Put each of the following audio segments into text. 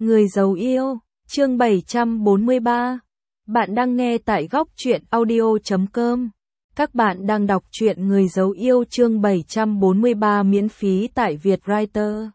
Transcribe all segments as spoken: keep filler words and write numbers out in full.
Người giàu yêu, chương bảy trăm bốn mươi ba. Bạn đang nghe tại góc truyện audio chấm com. Các bạn đang đọc truyện Người giàu yêu chương bảy trăm bốn mươi ba miễn phí tại Vietwriter.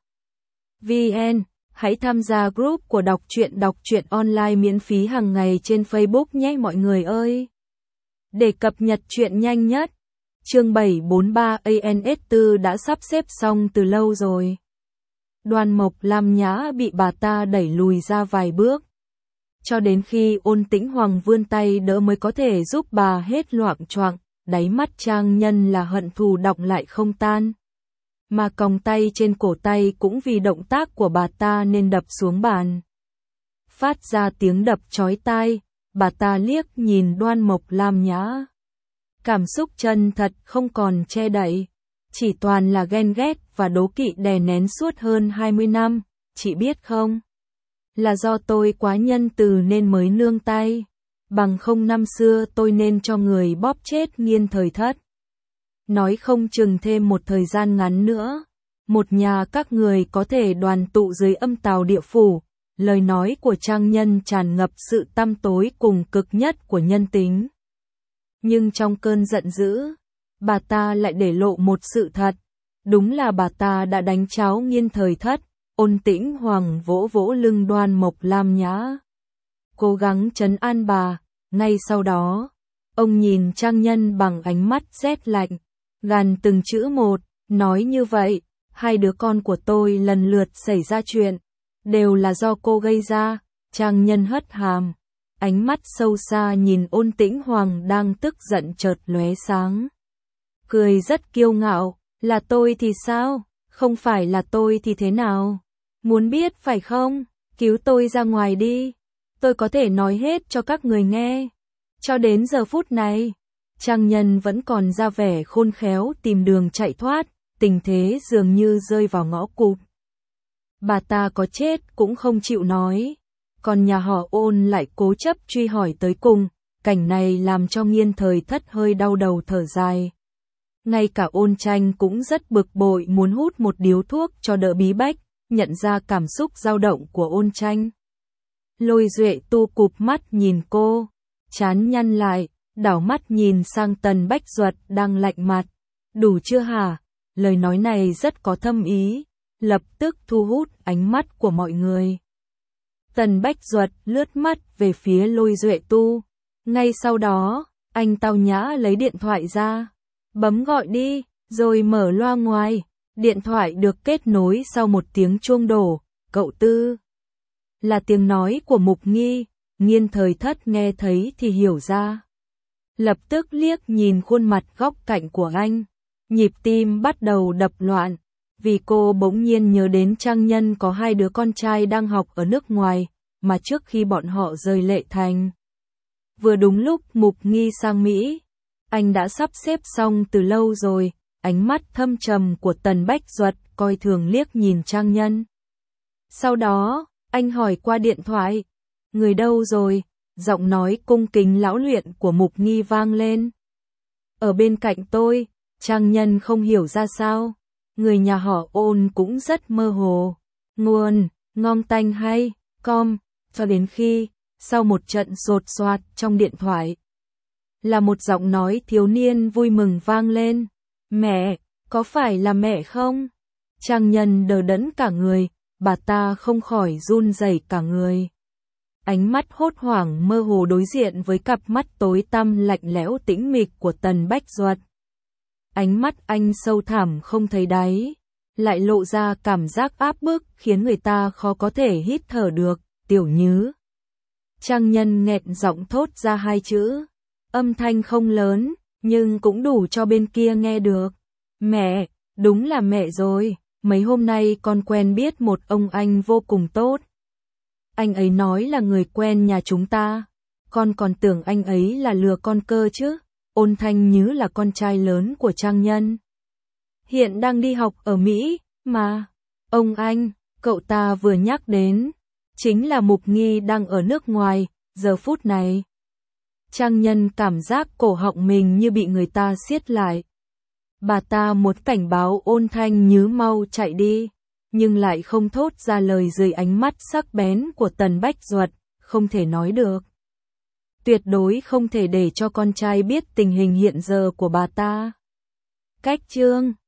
vê en. Hãy tham gia group của đọc truyện đọc truyện online miễn phí hàng ngày trên Facebook nhé mọi người ơi. Để cập nhật truyện nhanh nhất, chương bảy trăm bốn mươi ba a en ét bốn đã sắp xếp xong từ lâu rồi. Đoan Mộc Lam Nhã bị bà ta đẩy lùi ra vài bước. Cho đến khi Ôn Tĩnh Hoàng vươn tay đỡ mới có thể giúp bà hết loạng choạng, đáy mắt Trang Nhân là hận thù đọng lại không tan. Mà còng tay trên cổ tay cũng vì động tác của bà ta nên đập xuống bàn. Phát ra tiếng đập chói tai, bà ta liếc nhìn Đoan Mộc Lam Nhã. Cảm xúc chân thật không còn che đậy. Chỉ toàn là ghen ghét và đố kỵ đè nén suốt hơn hai mươi năm, chị biết không? Là do tôi quá nhân từ nên mới nương tay. Bằng không năm xưa tôi nên cho người bóp chết Nghiên Thời Thất. Nói không chừng thêm một thời gian ngắn nữa, một nhà các người có thể đoàn tụ dưới âm tào địa phủ. Lời nói của Trang Nhân tràn ngập sự tăm tối cùng cực nhất của nhân tính. Nhưng trong cơn giận dữ, bà ta lại để lộ một sự thật. Đúng là bà ta đã đánh cháo Nghiên Thời Thất. Ôn Tĩnh Hoàng vỗ vỗ lưng Đoan Mộc Lam Nhã, cố gắng trấn an bà. Ngay sau đó, ông nhìn Trang Nhân bằng ánh mắt rét lạnh, gằn từng chữ một, nói như vậy, hai đứa con của tôi lần lượt xảy ra chuyện, đều là do cô gây ra. Trang Nhân hất hàm, ánh mắt sâu xa nhìn Ôn Tĩnh Hoàng đang tức giận chợt lóe sáng. Cười rất kiêu ngạo, là tôi thì sao, không phải là tôi thì thế nào? Muốn biết phải không? Cứu tôi ra ngoài đi, tôi có thể nói hết cho các người nghe. Cho đến giờ phút này, Trang Nhân vẫn còn ra vẻ khôn khéo tìm đường chạy thoát, tình thế dường như rơi vào ngõ cụt. Bà ta có chết cũng không chịu nói, còn nhà họ Ôn lại cố chấp truy hỏi tới cùng, cảnh này làm cho Nghiên Thời Thất hơi đau đầu thở dài. Ngay cả Ôn Tranh cũng rất bực bội muốn hút một điếu thuốc cho đỡ bí bách, nhận ra cảm xúc dao động của Ôn Tranh. Lôi Duệ Tu cụp mắt nhìn cô, trán nhăn lại, đảo mắt nhìn sang Tần Bách Duật đang lạnh mặt. Đủ chưa hả? Lời nói này rất có thâm ý, lập tức thu hút ánh mắt của mọi người. Tần Bách Duật lướt mắt về phía Lôi Duệ Tu. Ngay sau đó, anh tao nhã lấy điện thoại ra, bấm gọi đi, rồi mở loa ngoài. Điện thoại được kết nối sau một tiếng chuông đổ. Cậu Tư. Là tiếng nói của Mục Nghi. Nghiên Thời Thất nghe thấy thì hiểu ra. Lập tức liếc nhìn khuôn mặt góc cạnh của anh. Nhịp tim bắt đầu đập loạn. Vì cô bỗng nhiên nhớ đến Trang Nhân có hai đứa con trai đang học ở nước ngoài, mà trước khi bọn họ rời Lệ Thành. Vừa đúng lúc Mục Nghi sang Mỹ. Anh đã sắp xếp xong từ lâu rồi. Ánh mắt thâm trầm của Tần Bách Duật coi thường liếc nhìn Trang Nhân. Sau đó, anh hỏi qua điện thoại, người đâu rồi? Giọng nói cung kính lão luyện của Mục Nghi vang lên. Ở bên cạnh tôi. Trang Nhân không hiểu ra sao. Người nhà họ Ôn cũng rất mơ hồ. Nguồn, ngon tanh hay, com, cho đến khi, sau một trận sột soạt trong điện thoại, là một giọng nói thiếu niên vui mừng vang lên. Mẹ, có phải là mẹ không? Trang Nhân đờ đẫn cả người, bà ta không khỏi run rẩy cả người. Ánh mắt hốt hoảng mơ hồ đối diện với cặp mắt tối tăm lạnh lẽo tĩnh mịch của Tần Bách Duật. Ánh mắt anh sâu thẳm không thấy đáy, lại lộ ra cảm giác áp bức khiến người ta khó có thể hít thở được. Tiểu Nhứ. Trang Nhân nghẹn giọng thốt ra hai chữ, âm thanh không lớn, nhưng cũng đủ cho bên kia nghe được. Mẹ, đúng là mẹ rồi, mấy hôm nay con quen biết một ông anh vô cùng tốt. Anh ấy nói là người quen nhà chúng ta, con còn tưởng anh ấy là lừa con cơ chứ. Ôn Thanh Nhứ là con trai lớn của Trang Nhân, hiện đang đi học ở Mỹ, mà. Ông anh, cậu ta vừa nhắc đến, chính là Mục Nghi đang ở nước ngoài, giờ phút này. Trang Nhân cảm giác cổ họng mình như bị người ta siết lại. Bà ta muốn cảnh báo Ôn Thanh Nhứ mau chạy đi. nhưng lại không thốt ra lời dưới ánh mắt sắc bén của Tần Bách Duật, không thể nói được. Tuyệt đối không thể để cho con trai biết tình hình hiện giờ của bà ta. Cách chương